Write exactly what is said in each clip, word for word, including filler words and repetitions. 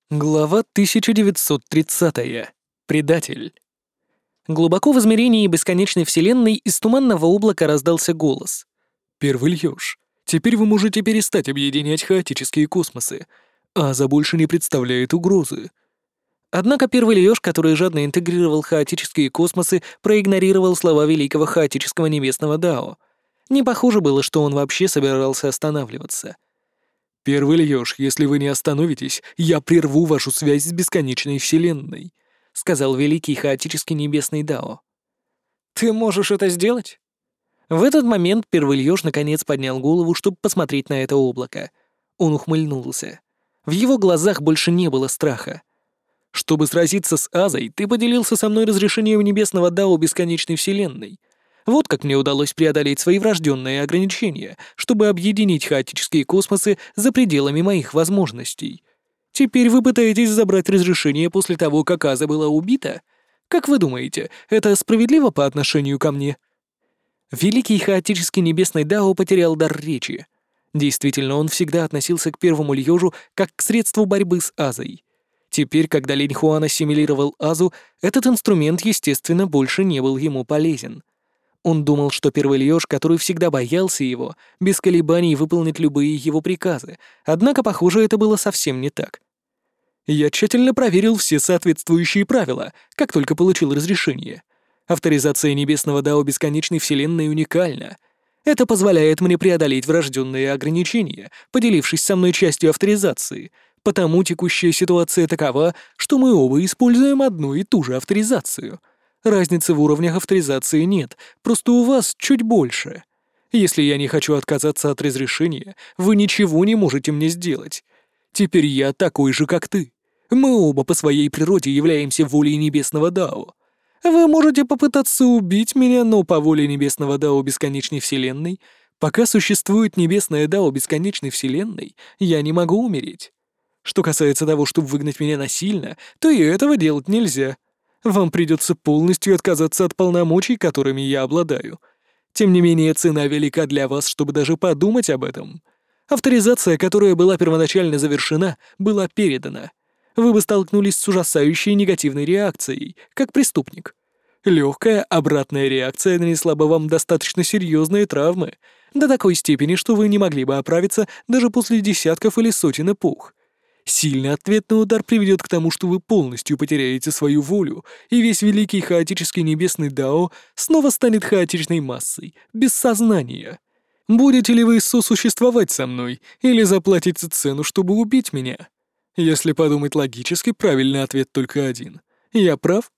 Глава тысяча девятьсот тридцать. Предатель. Глубоко в измерении бесконечной вселенной из туманного облака раздался голос. «Первый Льёж, теперь вы можете перестать объединять хаотические космосы. Аза больше не представляет угрозы». Однако Первый Льёж, который жадно интегрировал хаотические космосы, проигнорировал слова великого хаотического небесного Дао. Не похоже было, что он вообще собирался останавливаться. «Первый Льёж, если вы не остановитесь, я прерву вашу связь с бесконечной вселенной», — сказал великий хаотический небесный Дао. «Ты можешь это сделать?» В этот момент Первый Льёж наконец поднял голову, чтобы посмотреть на это облако. Он ухмыльнулся. В его глазах больше не было страха. «Чтобы сразиться с Азой, ты поделился со мной разрешением небесного Дао бесконечной вселенной. Вот как мне удалось преодолеть свои врожденные ограничения, чтобы объединить хаотические космосы за пределами моих возможностей. Теперь вы пытаетесь забрать разрешение после того, как Аза была убита? Как вы думаете, это справедливо по отношению ко мне?» Великий хаотический небесный Дао потерял дар речи. Действительно, он всегда относился к Первому Льёжу как к средству борьбы с Азой. Теперь, когда Линь Хуан ассимилировал Азу, этот инструмент, естественно, больше не был ему полезен. Он думал, что Первый Льёж, который всегда боялся его, без колебаний выполнит любые его приказы, однако, похоже, это было совсем не так. «Я тщательно проверил все соответствующие правила, как только получил разрешение. Авторизация небесного Дао бесконечной вселенной уникальна. Это позволяет мне преодолеть врожденные ограничения, поделившись со мной частью авторизации, потому текущая ситуация такова, что мы оба используем одну и ту же авторизацию. Разницы в уровнях авторизации нет, просто у вас чуть больше. Если я не хочу отказаться от разрешения, вы ничего не можете мне сделать. Теперь я такой же, как ты. Мы оба по своей природе являемся волей небесного Дао. Вы можете попытаться убить меня, но по воле небесного Дао бесконечной вселенной, пока существует небесное Дао бесконечной вселенной, я не могу умереть. Что касается того, чтобы выгнать меня насильно, то и этого делать нельзя. Вам придется полностью отказаться от полномочий, которыми я обладаю. Тем не менее, цена велика для вас, чтобы даже подумать об этом. Авторизация, которая была первоначально завершена, была передана. Вы бы столкнулись с ужасающей негативной реакцией, как преступник. Легкая обратная реакция нанесла бы вам достаточно серьезные травмы, до такой степени, что вы не могли бы оправиться даже после десятков или сотен эпох. Сильный ответный удар приведет к тому, что вы полностью потеряете свою волю, и весь великий хаотический небесный Дао снова станет хаотичной массой, без сознания. Будете ли вы сосуществовать со мной, или заплатите цену, чтобы убить меня? Если подумать логически, правильный ответ только один. Я прав?»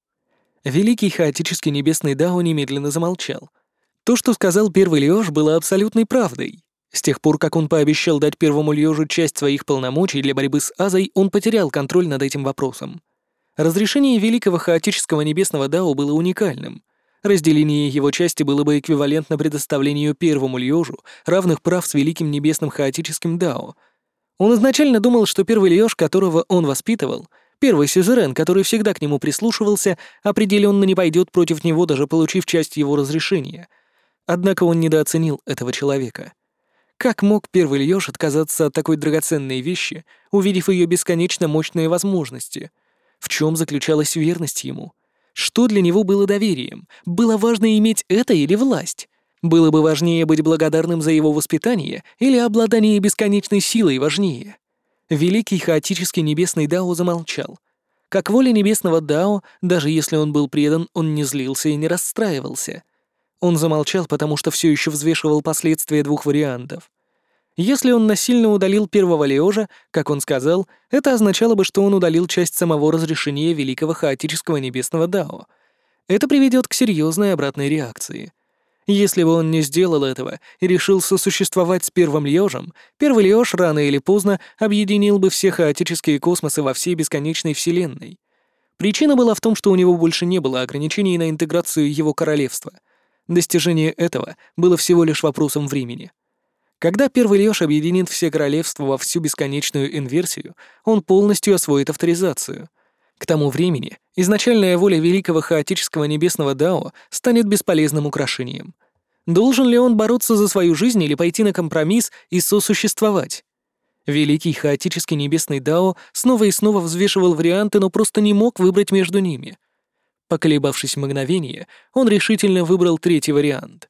Великий хаотический небесный Дао немедленно замолчал. То, что сказал Первый Льёж, было абсолютной правдой. С тех пор, как он пообещал дать Первому Льёжу часть своих полномочий для борьбы с Азой, он потерял контроль над этим вопросом. Разрешение великого хаотического небесного Дао было уникальным. Разделение его части было бы эквивалентно предоставлению Первому Льёжу равных прав с великим небесным хаотическим Дао. Он изначально думал, что Первый Льёж, которого он воспитывал, первый сюзерен, который всегда к нему прислушивался, определенно не пойдет против него, даже получив часть его разрешения. Однако он недооценил этого человека. Как мог Первый Льёж отказаться от такой драгоценной вещи, увидев ее бесконечно мощные возможности? В чем заключалась верность ему? Что для него было доверием? Было важно иметь это или власть? Было бы важнее быть благодарным за его воспитание или обладание бесконечной силой важнее? Великий хаотический небесный Дао замолчал. Как воля небесного Дао, даже если он был предан, он не злился и не расстраивался. Он замолчал, потому что все еще взвешивал последствия двух вариантов. Если он насильно удалил Первого Льёжа, как он сказал, это означало бы, что он удалил часть самого разрешения великого хаотического небесного Дао. Это приведет к серьезной обратной реакции. Если бы он не сделал этого и решил сосуществовать с Первым Льёжем, Первый Льёж рано или поздно объединил бы все хаотические космосы во всей бесконечной вселенной. Причина была в том, что у него больше не было ограничений на интеграцию его королевства. Достижение этого было всего лишь вопросом времени. Когда Первый Льёж объединит все королевства во всю бесконечную инверсию, он полностью освоит авторизацию. К тому времени изначальная воля великого хаотического небесного Дао станет бесполезным украшением. Должен ли он бороться за свою жизнь или пойти на компромисс и сосуществовать? Великий хаотический небесный Дао снова и снова взвешивал варианты, но просто не мог выбрать между ними. Поколебавшись мгновение, он решительно выбрал третий вариант.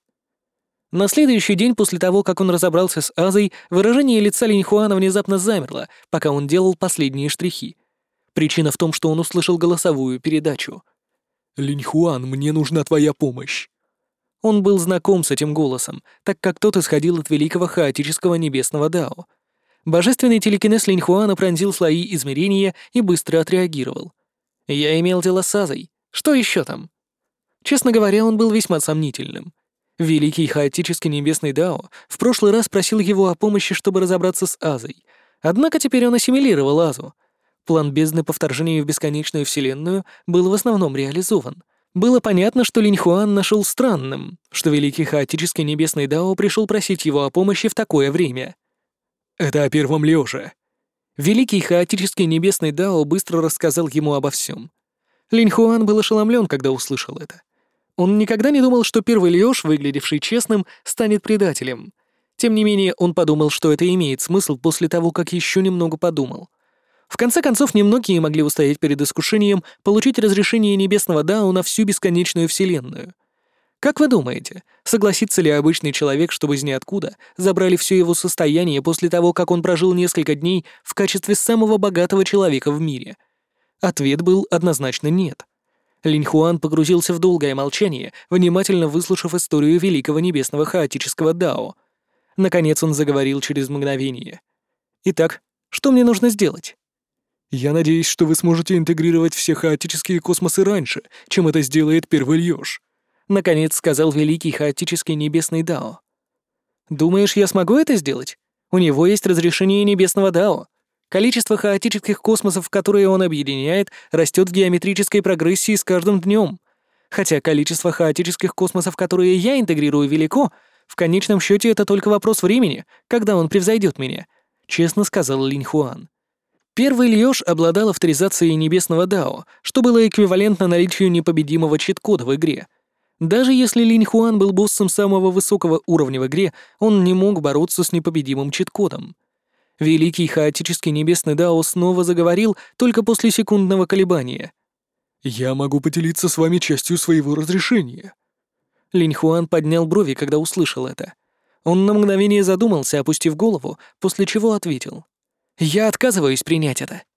На следующий день после того, как он разобрался с Азой, выражение лица Линьхуана внезапно замерло, пока он делал последние штрихи. Причина в том, что он услышал голосовую передачу. «Линьхуан, мне нужна твоя помощь». Он был знаком с этим голосом, так как тот исходил от великого хаотического небесного Дао. Божественный телекинез Линьхуана пронзил слои измерения и быстро отреагировал. «Я имел дело с Азой. Что еще там?» Честно говоря, он был весьма сомнительным. Великий хаотический небесный Дао в прошлый раз просил его о помощи, чтобы разобраться с Азой. Однако теперь он ассимилировал Азу. План бездны по вторжению в бесконечную вселенную был в основном реализован. Было понятно, что Линьхуан нашел странным, что Великий хаотический небесный Дао пришел просить его о помощи в такое время. «Это о первом лёже». Великий хаотический небесный Дао быстро рассказал ему обо всем. Линьхуан был ошеломлен, когда услышал это. Он никогда не думал, что первый Лёж, выглядевший честным, станет предателем. Тем не менее, он подумал, что это имеет смысл после того, как еще немного подумал. В конце концов, немногие могли устоять перед искушением получить разрешение небесного Дао на всю бесконечную вселенную. Как вы думаете, согласится ли обычный человек, чтобы из ниоткуда забрали все его состояние после того, как он прожил несколько дней в качестве самого богатого человека в мире? Ответ был однозначно нет. Линьхуан погрузился в долгое молчание, внимательно выслушав историю великого небесного хаотического Дао. Наконец он заговорил через мгновение. «Итак, что мне нужно сделать?» «Я надеюсь, что вы сможете интегрировать все хаотические космосы раньше, чем это сделает первый Лёж», — наконец сказал великий хаотический небесный Дао. «Думаешь, я смогу это сделать? У него есть разрешение небесного Дао. Количество хаотических космосов, которые он объединяет, растет в геометрической прогрессии с каждым днем. Хотя количество хаотических космосов, которые я интегрирую, велико, в конечном счете это только вопрос времени, когда он превзойдет меня», — честно сказал Линьхуан. Первый Льёж обладал авторизацией небесного Дао, что было эквивалентно наличию непобедимого чит-кода в игре. Даже если Линьхуан был боссом самого высокого уровня в игре, он не мог бороться с непобедимым чит-кодом. Великий хаотический небесный Дао снова заговорил только после секундного колебания. «Я могу поделиться с вами частью своего разрешения». Линьхуан поднял брови, когда услышал это. Он на мгновение задумался, опустив голову, после чего ответил. «Я отказываюсь принять это».